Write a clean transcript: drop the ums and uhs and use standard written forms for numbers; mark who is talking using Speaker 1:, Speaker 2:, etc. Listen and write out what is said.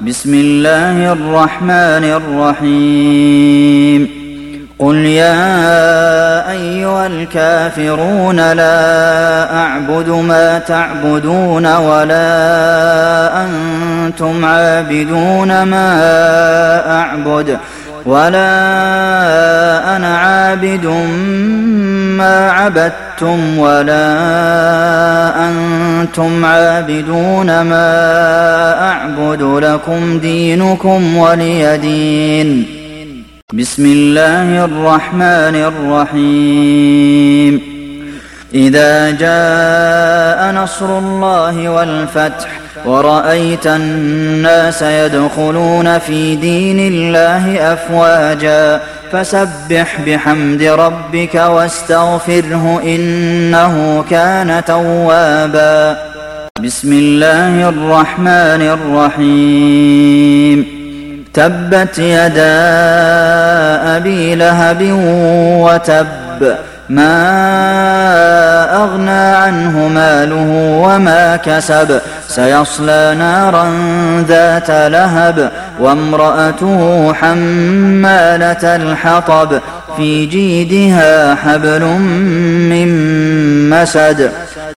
Speaker 1: بسم الله الرحمن الرحيم قل يا أيها الكافرون لا أعبد ما تعبدون ولا أنتم عابدون ما أعبد ولا أنا عابد ما عبدتم ولا أنتم عابدون ما أعبد لكم دينكم ولي دين. بسم الله الرحمن الرحيم إذا جاء نصر الله والفتح ورأيت الناس يدخلون في دين الله أفواجا فسبح بحمد ربك واستغفره إنه كان توابا. بسم الله الرحمن الرحيم تبت يدا أبي لهب وتب ما أغنى عنه ماله وما كسب سيصلى نارا ذات لهب وامرأته حمالة الحطب في جيدها حبل من مسد